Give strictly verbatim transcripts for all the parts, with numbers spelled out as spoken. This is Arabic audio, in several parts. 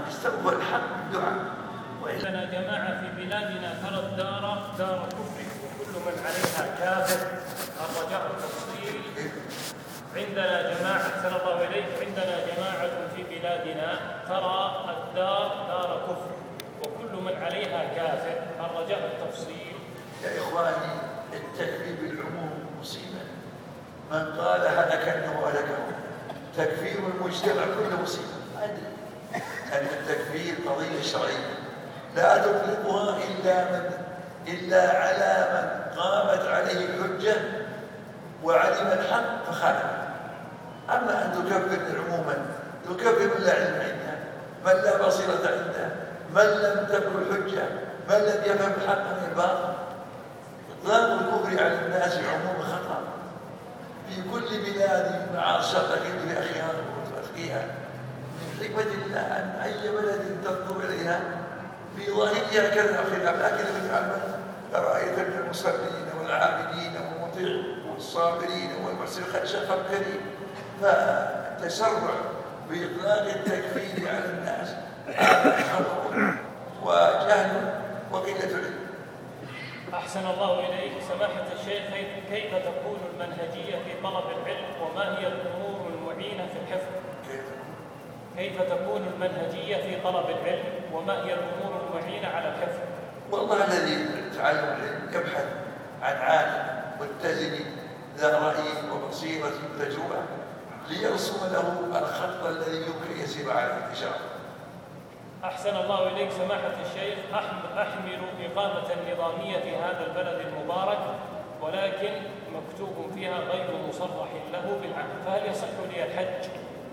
استوفى الحق بالدعاء. عندنا جماعة في بلادنا ترى الدار دار كفر وكل من عليها كافر، الرجاء التفصيل. عندنا جماعة أحسن الله إليك، عندنا جماعة في بلادنا ترى الدار دار كفر وكل من عليها كافر، الرجاء التفصيل. يا إخواني، التكفير بالعموم مصيبة، من قالها لكنه ولكه. تكفير المجتمع كله مصيبة، لأن التكفير قضية شرعية لا تطلقها إلا من إلا على من قامت عليه الحجة وعلم الحق فخالف. أما أن تكفر عموما، تكفر من لا علم عنده، من لا بصيرة عنده، من لم تكن الحجة، من لم يفهم الحق من الباطل. إطلاق الكفر على الناس عموما خطأ. في كل بلاد معاصرة تجد في أخيار وأتقيها. من حكمة الله أن أي بلد تنظر إليها في ظاهرها كذا خلاف، لكن في العمل رأيت من المصلين والعابدين والمطيعين والصابرين والمحسنين شخص كريم. فالتسرع بإطلاق التكفير على الناس هذا خطأ وجهل وقلة علم. أحسن الله إليك سماحة الشيخ، كيف تكون المنهجية في طلب العلم وما هي الأمور المعينة في الحفظ؟ كيف تكون المنهجية في طلب العلم وما هي الأمور المعينة على الحفظ؟ والله الذي تعلم العلم يبحث عن عالم متزن ذا رأي وبصيرة وتجربة ليرسم له الخط الذي يمكن يسير عليه إن شاء الله. أحسن الله إليك سماحة الشيخ، أحمل إقامة نظامية في هذا البلد المبارك ولكن مكتوب فيها غير مصرح له بالعمل، فهل يصح لي الحج؟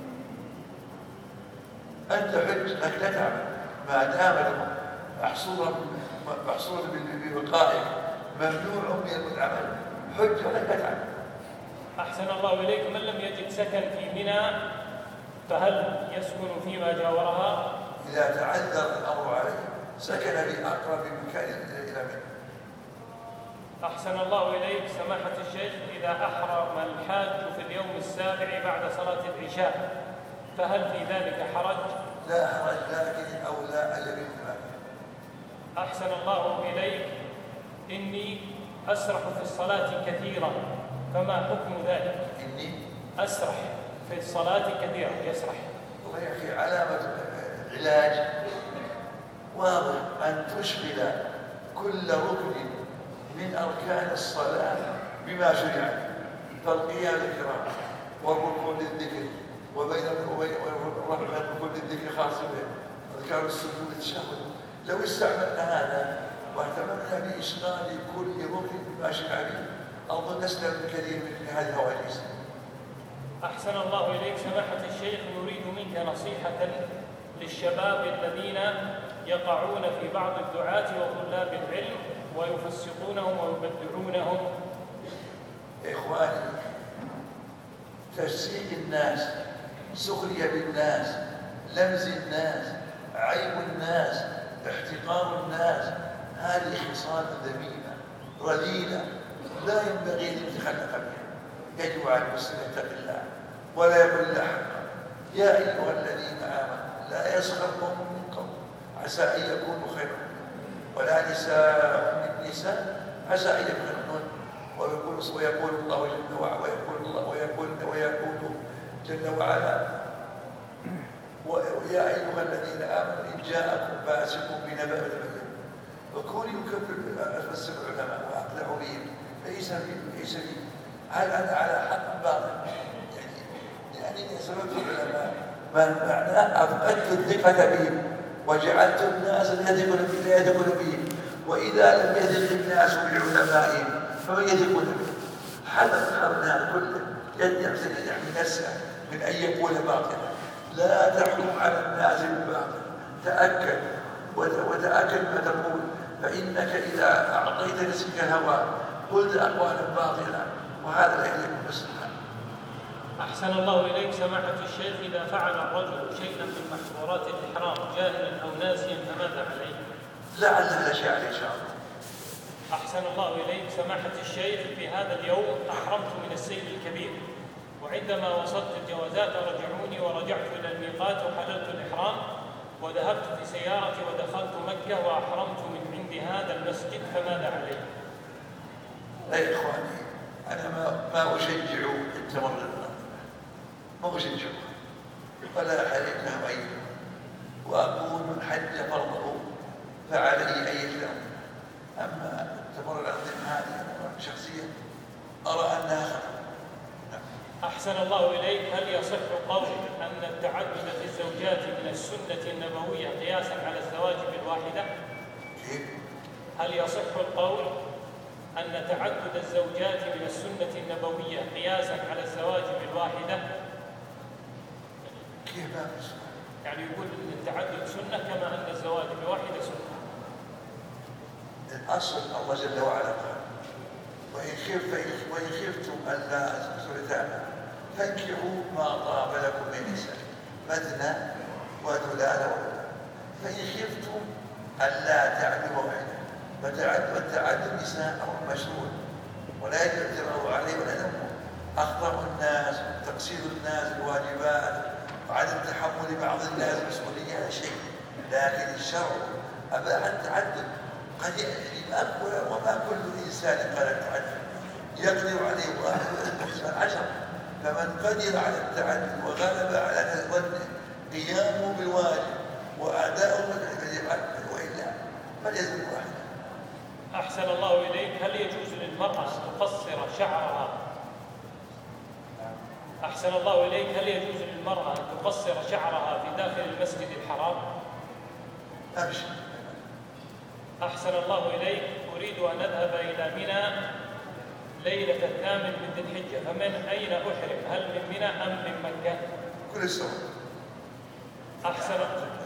أنت حج لك لا تعمل ما دام محصورا محصورا بوقائك ممنوع من العمل، حج ولك لا تعمل. أحسن الله إليك، من لم يجد سكن في منى فهل يسكن فيما جاورها؟ إذا تعذر الأمر عليه سكن في أقرب مكان إلى منى. أحسن الله إليك سماحة الشيخ، إذا أحرم الحاج في اليوم السابع بعد صلاة العشاء فهل في ذلك حرج؟ لا حرج، لكن الأولى أن يكون هذا. أحسن الله إليك، إني أسرح في الصلاة كثيرا فما حكم ذلك؟ إني أسرح في الصلاة كثيرا، يسرح. والله يا أخي علامة العلاج واضح أن تشغل كل ركن من أركان الصلاة بما شرع، فالقيام للقراءة والركوع للذكر وبين الركوع للذكر خاص به أذكار السجود والتشهد. لو استعملنا هذا واهتممنا بإشغال كل ركن بما شرع به أظن نسلم كثير من هذه الهواجس. أحسن الله إليك سماحة الشيخ، نريد منك نصيحة للشباب الذين يقعون في بعض الدعاة وطلاب العلم ويفسقونهم ويبدعونهم. إخواني، تفسيق الناس، سخرية بالناس، لمز الناس، عيب الناس، احتقار الناس، هذه خصال ذميمة رذيلة لا ينبغي أن يتخلق بها. يجب على المسلم أن يتقي الله ولا يقول إلا حقا. يا أيها الذين آمنوا لا يسخر قوم من قوم عسى أن يكونوا خيرا ولا نساء من نساء عسى أن يكونوا، ويقول ويقول الله جل وعلا ويقول الله ويقول ويقول جل وعلا ويا أيها الذين آمنوا إن جاءكم فاسق بنبأ تبين وكونوا يكفر أفسر العلماء وأقلعوا بهم ليس بي ليس بي هل أنا على حق باطل؟ يعني يعني سبب العلماء ما معناه أفقدت الثقة بهم وجعلت الناس يثقون بي لا يثقون بهم، وإذا لم يثق الناس بعلمائهم فمن يثقون بهم؟ حذر هذا كله يحمي نفسه من أن يقول باطلا. لا تحكم على الناس بالباطل، تأكد وتأكد ما تقول، فإنك إذا أعطيت نفسك الهوى قلت أقوالا باطلة وهذا لا يليق بالمسلم. أحسن الله إليك سماحة الشيخ، إذا فعل الرجل شيئا من محظورات الإحرام جاهلا أو ناسيا فماذا عليه؟ لعل هذا شيء عليه إن شاء الله. أحسن الله إليك سماحة الشيخ، في هذا اليوم أحرمت من السيل الكبير، وعندما وصلت الجوازات رجعوني ورجعت إلى الميقات وحللت الإحرام، وذهبت في سيارتي ودخلت مكة وأحرمت من عند هذا المسجد فماذا علي؟ لا يا إخواني، أنا ما, ما أشجع التمرد، ما أشجعها ولا أحرج له أي، وأقول من حج فرضه فعليه أي ذنب. أما التمرد العظيم هذه شخصية أرى أنها خطأ. أحسن الله إليك، هل يصح قول أن التعدد في الزوجات من السنة النبوية قياسا على الزواج بالواحدة؟ كيف؟ هل يصح القول أن تعدد الزوجات من السنة النبوية قياسا على الزواج بالواحدة؟ كيف ما يصح؟ يعني يقول أن التعدد سنة كما أن الزواج بواحدة سنة. الأصل الله جل وعلا قال: وإن خفت وإن خفتم ألا فانكحوا ما طاب لكم من النساء مثنى وثلاث ورباع، فإن خفتم ألا تعدلوا واحدة والتعدد نساء أمر مشروع ولا يجرؤ عليه ولا ذنبه. أخطأ الناس تقصير الناس الواجبات وعدم تحمل بعض الناس مسؤولية هذا شيء، لكن الشرع أباح التعدد. قد يأتي وما كل إنسان قال التعدد يقدر عليه واحد وإنسان عشر، فمن قدر على التعدد وغلب على ظنه قيامه بالواجب وأداؤه فليفعل، وإلا فليزن واحدا. أحسن الله إليك، هل يجوز للمرأة أن تقصر شعرها؟ أحسن الله إليك، هل يجوز للمرأة أن تقصر شعرها في داخل المسجد الحرام؟ أبشر. أحسن الله إليك، أريد أن أذهب إلى منى ليلة الثامن من ذي الحجة، فمن أين أحرم؟ هل من منى أم من مكة؟ كل سنة. أحسن